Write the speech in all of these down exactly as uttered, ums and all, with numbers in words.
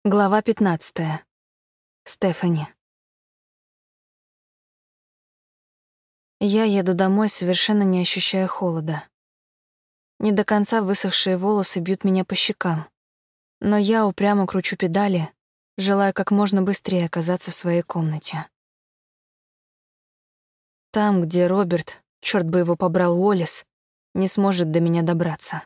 Глава пятнадцатая. Стефани. Я еду домой, совершенно не ощущая холода. Не до конца высохшие волосы бьют меня по щекам, но я упрямо кручу педали, желая как можно быстрее оказаться в своей комнате. Там, где Роберт, чёрт бы его побрал, Уоллес, не сможет до меня добраться.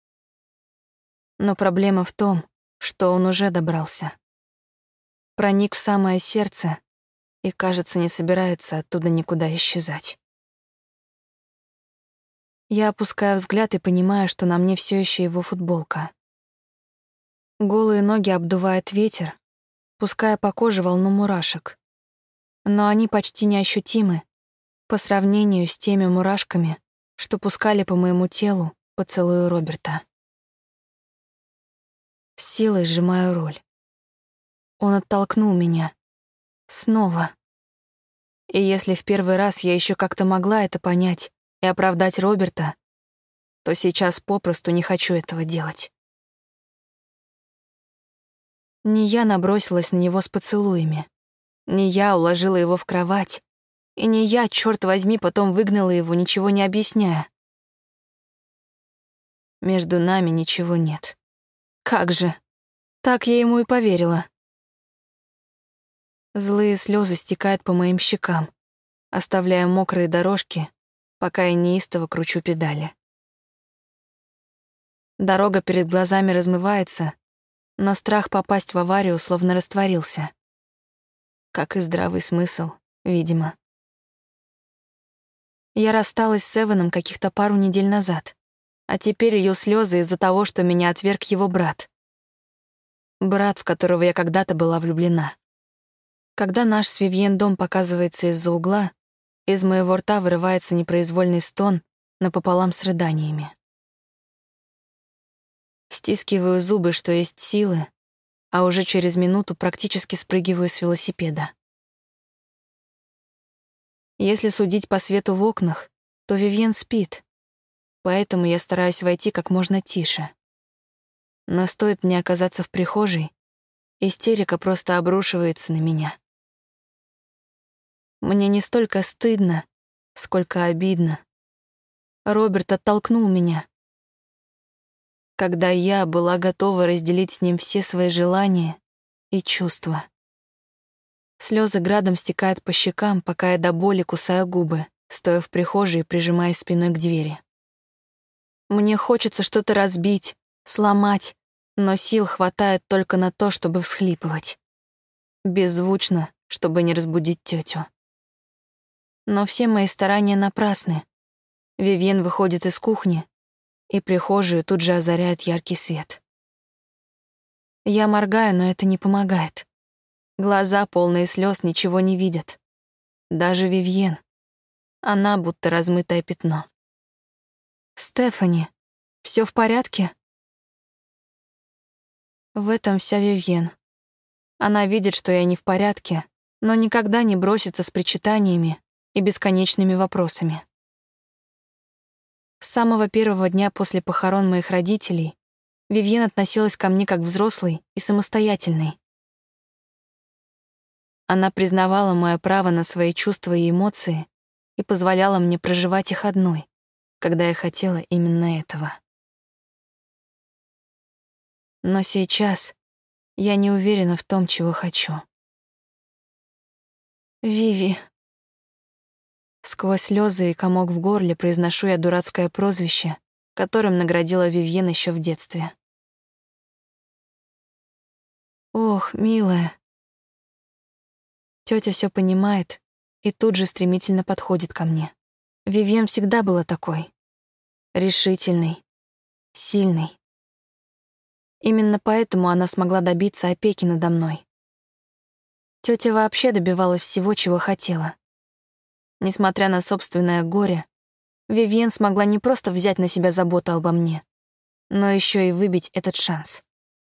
Но проблема в том, что он уже добрался. Проник в самое сердце и, кажется, не собирается оттуда никуда исчезать. Я опускаю взгляд и понимаю, что на мне все еще его футболка. Голые ноги обдувает ветер, пуская по коже волну мурашек. Но они почти неощутимы по сравнению с теми мурашками, что пускали по моему телу поцелую Роберта. С силой сжимаю руль. Он оттолкнул меня. Снова. И если в первый раз я еще как-то могла это понять и оправдать Роберта, то сейчас попросту не хочу этого делать. Не я набросилась на него с поцелуями, не я уложила его в кровать, и не я, черт возьми, потом выгнала его, ничего не объясняя. Между нами ничего нет. Как же? Так я ему и поверила. Злые слезы стекают по моим щекам, оставляя мокрые дорожки, пока я неистово кручу педали. Дорога перед глазами размывается, но страх попасть в аварию словно растворился. Как и здравый смысл, видимо. Я рассталась с Эваном каких-то пару недель назад, а теперь ее слезы из-за того, что меня отверг его брат. Брат, в которого я когда-то была влюблена. Когда наш с Вивьен дом показывается из-за угла, из моего рта вырывается непроизвольный стон напополам с рыданиями. Стискиваю зубы, что есть силы, а уже через минуту практически спрыгиваю с велосипеда. Если судить по свету в окнах, то Вивьен спит, поэтому я стараюсь войти как можно тише. Но стоит мне оказаться в прихожей, истерика просто обрушивается на меня. Мне не столько стыдно, сколько обидно. Роберт оттолкнул меня, когда я была готова разделить с ним все свои желания и чувства. Слезы градом стекают по щекам, пока я до боли кусаю губы, стоя в прихожей и прижимаясь спиной к двери. Мне хочется что-то разбить, сломать, но сил хватает только на то, чтобы всхлипывать. Беззвучно, чтобы не разбудить тетю. Но все мои старания напрасны. Вивьен выходит из кухни, и прихожую тут же озаряет яркий свет. Я моргаю, но это не помогает. Глаза, полные слез, ничего не видят. Даже Вивьен. Она будто размытое пятно. «Стефани, все в порядке?» В этом вся Вивьен. Она видит, что я не в порядке, но никогда не бросится с причитаниями и бесконечными вопросами. С самого первого дня после похорон моих родителей Вивьен относилась ко мне как взрослой и самостоятельной. Она признавала мое право на свои чувства и эмоции и позволяла мне проживать их одной, когда я хотела именно этого. Но сейчас я не уверена в том, чего хочу. «Виви». Сквозь слезы и комок в горле произношу я дурацкое прозвище, которым наградила Вивьен еще в детстве. «Ох, милая». Тетя все понимает и тут же стремительно подходит ко мне. Вивьен всегда была такой. Решительной, сильной. Именно поэтому она смогла добиться опеки надо мной. Тетя вообще добивалась всего, чего хотела. Несмотря на собственное горе, Вивьен смогла не просто взять на себя заботу обо мне, но еще и выбить этот шанс.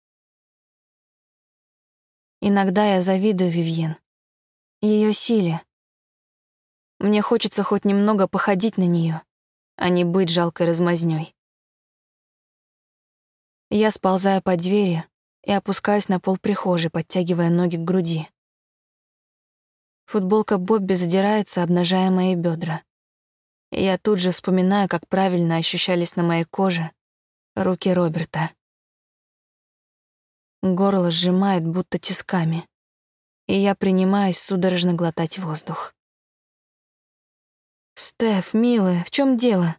Иногда я завидую Вивьен, ее силе. Мне хочется хоть немного походить на нее, а не быть жалкой размазнёй. Я сползаю по двери и опускаюсь на пол прихожей, подтягивая ноги к груди. Футболка Бобби задирается, обнажая мои бедра. И я тут же вспоминаю, как правильно ощущались на моей коже руки Роберта. Горло сжимает, будто тисками, и я принимаюсь судорожно глотать воздух. «Стеф, милая, в чем дело?»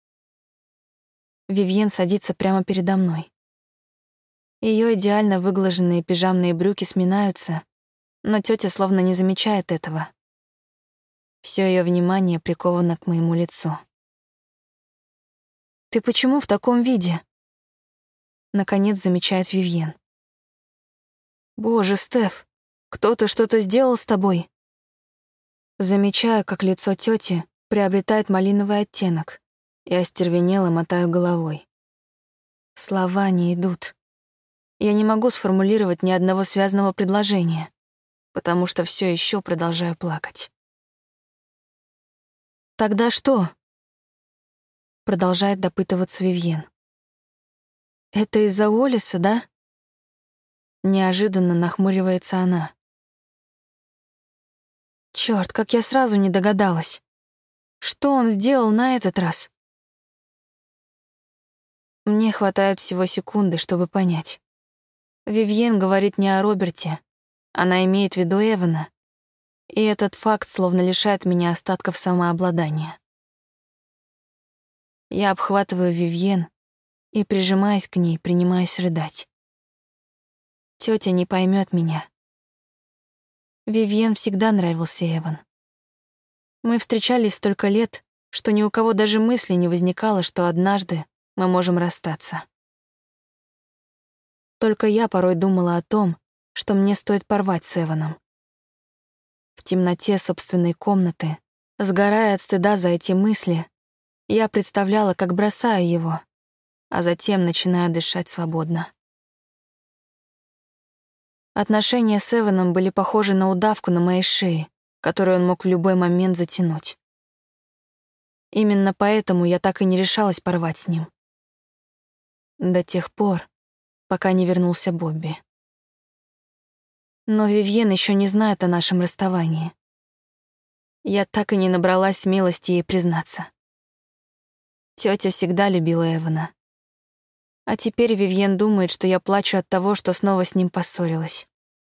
Вивьен садится прямо передо мной. Ее идеально выглаженные пижамные брюки сминаются, но тетя словно не замечает этого. Все ее внимание приковано к моему лицу. «Ты почему в таком виде?» Наконец замечает Вивьен. «Боже, Стеф, кто-то что-то сделал с тобой?» Замечаю, как лицо тети приобретает малиновый оттенок, и остервенело мотаю головой. Слова не идут. Я не могу сформулировать ни одного связанного предложения, потому что все еще продолжаю плакать. «Тогда что?» Продолжает допытываться Вивьен. «Это из-за Уоллеса, да?» Неожиданно нахмуривается она. Черт, как я сразу не догадалась. Что он сделал на этот раз? Мне хватает всего секунды, чтобы понять. Вивьен говорит не о Роберте, она имеет в виду Эвана, и этот факт словно лишает меня остатков самообладания. Я обхватываю Вивьен и, прижимаясь к ней, принимаюсь рыдать. Тетя не поймет меня. Вивьен всегда нравился Эван. Мы встречались столько лет, что ни у кого даже мысли не возникало, что однажды мы можем расстаться. Только я порой думала о том, что мне стоит порвать с Эваном. В темноте собственной комнаты, сгорая от стыда за эти мысли, я представляла, как бросаю его, а затем начинаю дышать свободно. Отношения с Эваном были похожи на удавку на моей шее, которую он мог в любой момент затянуть. Именно поэтому я так и не решалась порвать с ним. До тех пор, пока не вернулся Бобби. Но Вивьен еще не знает о нашем расставании. Я так и не набралась смелости ей признаться. Тетя всегда любила Эвана. А теперь Вивьен думает, что я плачу от того, что снова с ним поссорилась.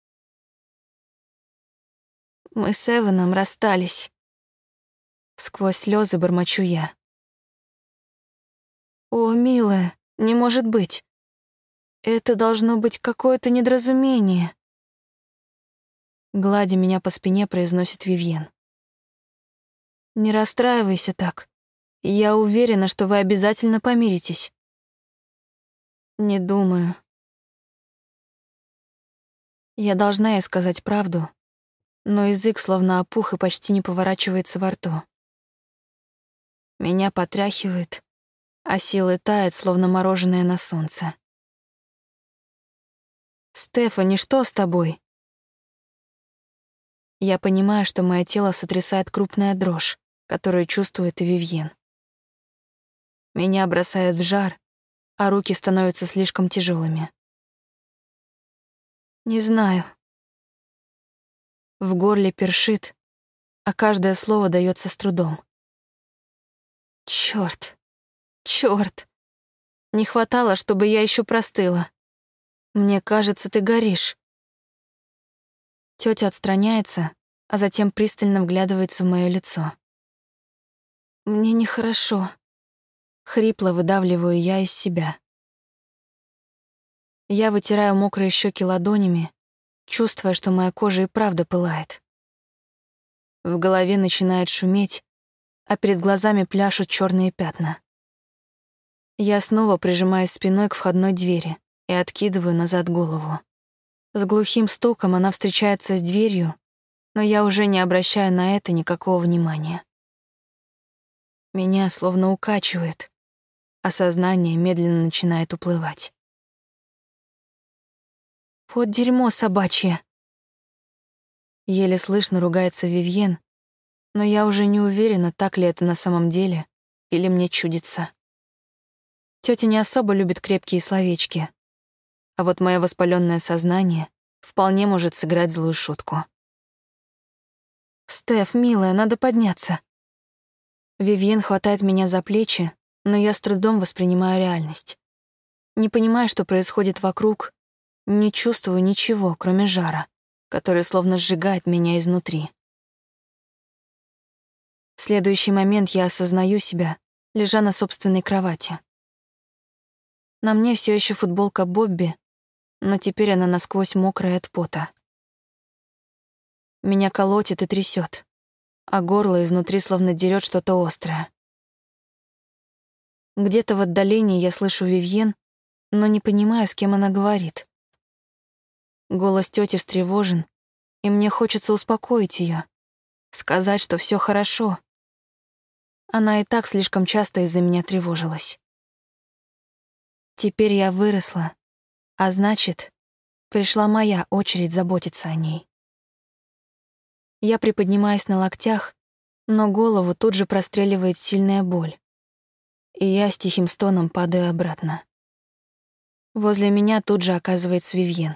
Мы с Эваном расстались. Сквозь слезы бормочу я. О, милая, не может быть. Это должно быть какое-то недоразумение. Гладя меня по спине, произносит Вивьен. Не расстраивайся так. Я уверена, что вы обязательно помиритесь. Не думаю. Я должна ей сказать правду, но язык словно опух и почти не поворачивается во рту. Меня потряхивает, а силы тают, словно мороженое на солнце. «Стефани, что с тобой?» Я понимаю, что мое тело сотрясает крупная дрожь, которую чувствует и Вивьен. Меня бросает в жар, а руки становятся слишком тяжелыми. Не знаю. В горле першит, а каждое слово дается с трудом. Черт, черт. Не хватало, чтобы я еще простыла. Мне кажется, ты горишь. Тетя отстраняется, а затем пристально вглядывается в мое лицо. Мне нехорошо. Хрипло выдавливаю я из себя. Я вытираю мокрые щеки ладонями, чувствуя, что моя кожа и правда пылает. В голове начинает шуметь, а перед глазами пляшут черные пятна. Я снова прижимаюсь спиной к входной двери и откидываю назад голову. С глухим стуком она встречается с дверью, но я уже не обращаю на это никакого внимания. Меня словно укачивает, а сознание медленно начинает уплывать. Вот дерьмо собачье. Еле слышно ругается Вивьен, но я уже не уверена, так ли это на самом деле, или мне чудится. Тётя не особо любит крепкие словечки, а вот мое воспаленное сознание вполне может сыграть злую шутку. «Стеф, милая, надо подняться». Вивьен хватает меня за плечи, но я с трудом воспринимаю реальность. Не понимая, что происходит вокруг, не чувствую ничего, кроме жара, который словно сжигает меня изнутри. В следующий момент я осознаю себя, лежа на собственной кровати. На мне все еще футболка Бобби, но теперь она насквозь мокрая от пота. Меня колотит и трясет, а горло изнутри словно дерет что-то острое. Где-то в отдалении я слышу Вивьен, но не понимаю, с кем она говорит. Голос тети встревожен, и мне хочется успокоить ее, сказать, что все хорошо. Она и так слишком часто из-за меня тревожилась. Теперь я выросла, а значит, пришла моя очередь заботиться о ней. Я приподнимаюсь на локтях, но голову тут же простреливает сильная боль, и я с тихим стоном падаю обратно. Возле меня тут же оказывается Вивьен.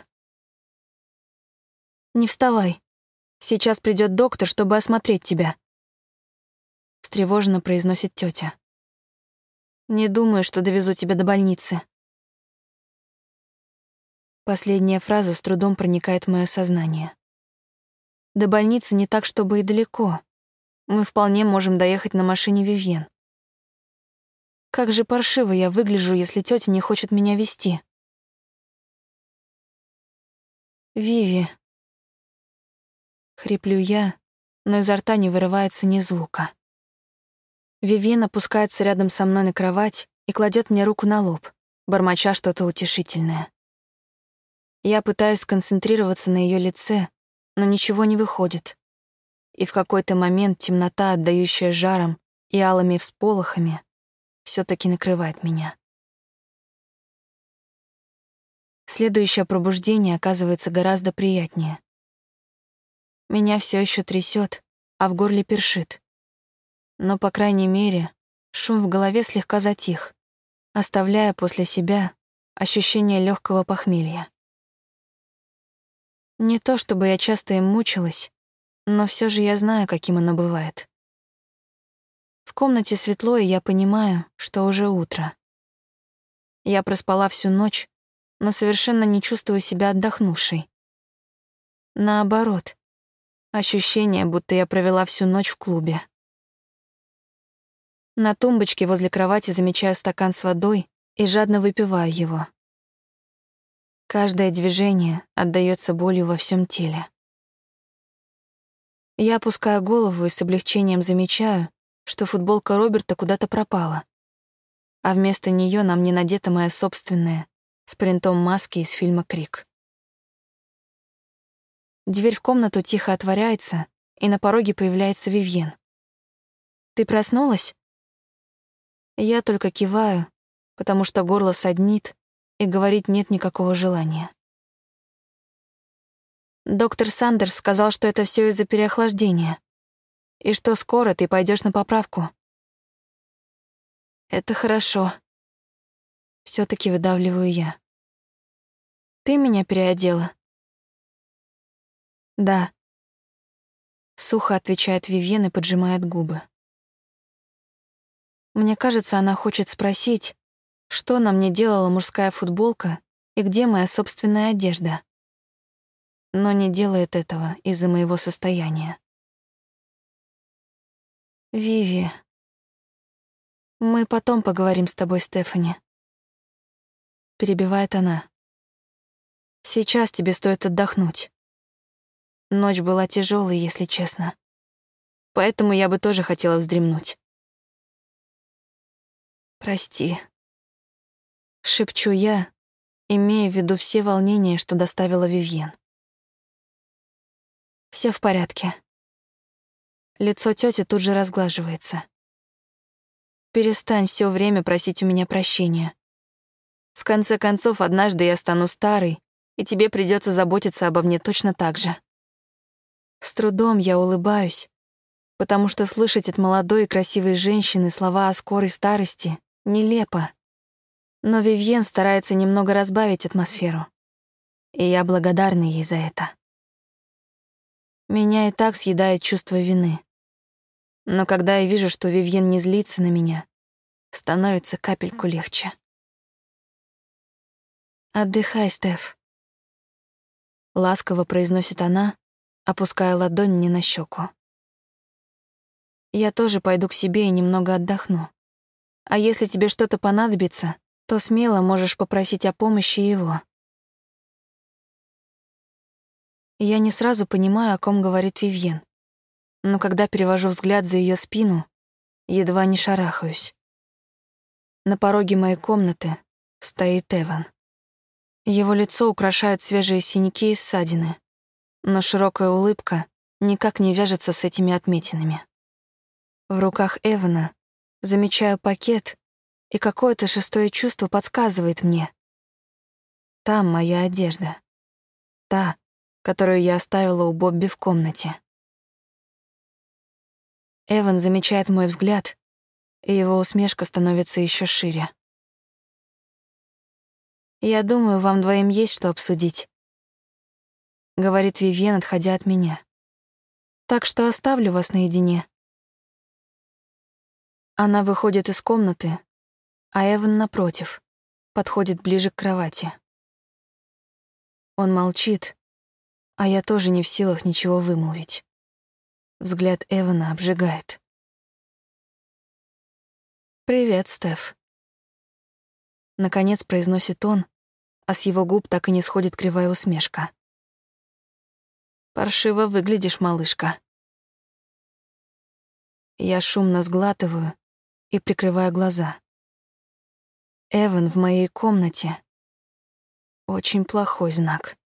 «Не вставай. Сейчас придет доктор, чтобы осмотреть тебя», — встревоженно произносит тетя. «Не думаю, что довезу тебя до больницы». Последняя фраза с трудом проникает в мое сознание. До больницы не так, чтобы и далеко. Мы вполне можем доехать на машине Вивьен. Как же паршиво я выгляжу, если тетя не хочет меня везти. «Виви», — хриплю я, но изо рта не вырывается ни звука. Вивьен опускается рядом со мной на кровать и кладет мне руку на лоб, бормоча что-то утешительное. Я пытаюсь сконцентрироваться на ее лице, но ничего не выходит. И в какой-то момент темнота, отдающая жаром и алыми всполохами, все-таки накрывает меня. Следующее пробуждение оказывается гораздо приятнее. Меня все еще трясет, а в горле першит. Но, по крайней мере, шум в голове слегка затих, оставляя после себя ощущение легкого похмелья. Не то чтобы я часто им мучилась, но все же я знаю, каким оно бывает. В комнате светло, и я понимаю, что уже утро. Я проспала всю ночь, но совершенно не чувствую себя отдохнувшей. Наоборот, ощущение, будто я провела всю ночь в клубе. На тумбочке возле кровати замечаю стакан с водой и жадно выпиваю его. Каждое движение отдаётся болью во всем теле. Я опускаю голову и с облегчением замечаю, что футболка Роберта куда-то пропала, а вместо неё на мне надета моя собственная, с принтом маски из фильма «Крик». Дверь в комнату тихо отворяется, и на пороге появляется Вивьен. «Ты проснулась?» Я только киваю, потому что горло саднит, и говорить нет никакого желания. Доктор Сандерс сказал, что это все из-за переохлаждения, и что скоро ты пойдешь на поправку. Это хорошо. Все-таки выдавливаю я. Ты меня переодела? Да. Сухо отвечает Вивьен и поджимает губы. Мне кажется, она хочет спросить, что на мне делала мужская футболка и где моя собственная одежда. Но не делает этого из-за моего состояния. «Виви, мы потом поговорим с тобой, Стефани», — перебивает она. «Сейчас тебе стоит отдохнуть. Ночь была тяжелой, если честно. Поэтому я бы тоже хотела вздремнуть». «Прости», — шепчу я, имея в виду все волнения, что доставила Вивьен. Все в порядке. Лицо тети тут же разглаживается. Перестань все время просить у меня прощения. В конце концов, однажды я стану старой, и тебе придется заботиться обо мне точно так же. С трудом я улыбаюсь, потому что слышать от молодой и красивой женщины слова о скорой старости нелепо. Но Вивьен старается немного разбавить атмосферу, и я благодарна ей за это. Меня и так съедает чувство вины. Но когда я вижу, что Вивьен не злится на меня, становится капельку легче. «Отдыхай, Стеф», — ласково произносит она, опуская ладонь мне на щеку. «Я тоже пойду к себе и немного отдохну. А если тебе что-то понадобится, то смело можешь попросить о помощи его». Я не сразу понимаю, о ком говорит Вивьен, но когда перевожу взгляд за ее спину, едва не шарахаюсь. На пороге моей комнаты стоит Эван. Его лицо украшают свежие синяки и ссадины, но широкая улыбка никак не вяжется с этими отметинами. В руках Эвана замечаю пакет, и какое-то шестое чувство подсказывает мне. Там моя одежда. Та, которую я оставила у Бобби в комнате. Эван замечает мой взгляд, и его усмешка становится еще шире. «Я думаю, вам двоим есть что обсудить», — говорит Вивьен, отходя от меня. «Так что оставлю вас наедине». Она выходит из комнаты, а Эван, напротив, подходит ближе к кровати. Он молчит, а я тоже не в силах ничего вымолвить. Взгляд Эвана обжигает. «Привет, Стеф», — наконец произносит он, а с его губ так и не сходит кривая усмешка. «Паршиво выглядишь, малышка». Я шумно сглатываю и прикрываю глаза. Эван в моей комнате — очень плохой знак.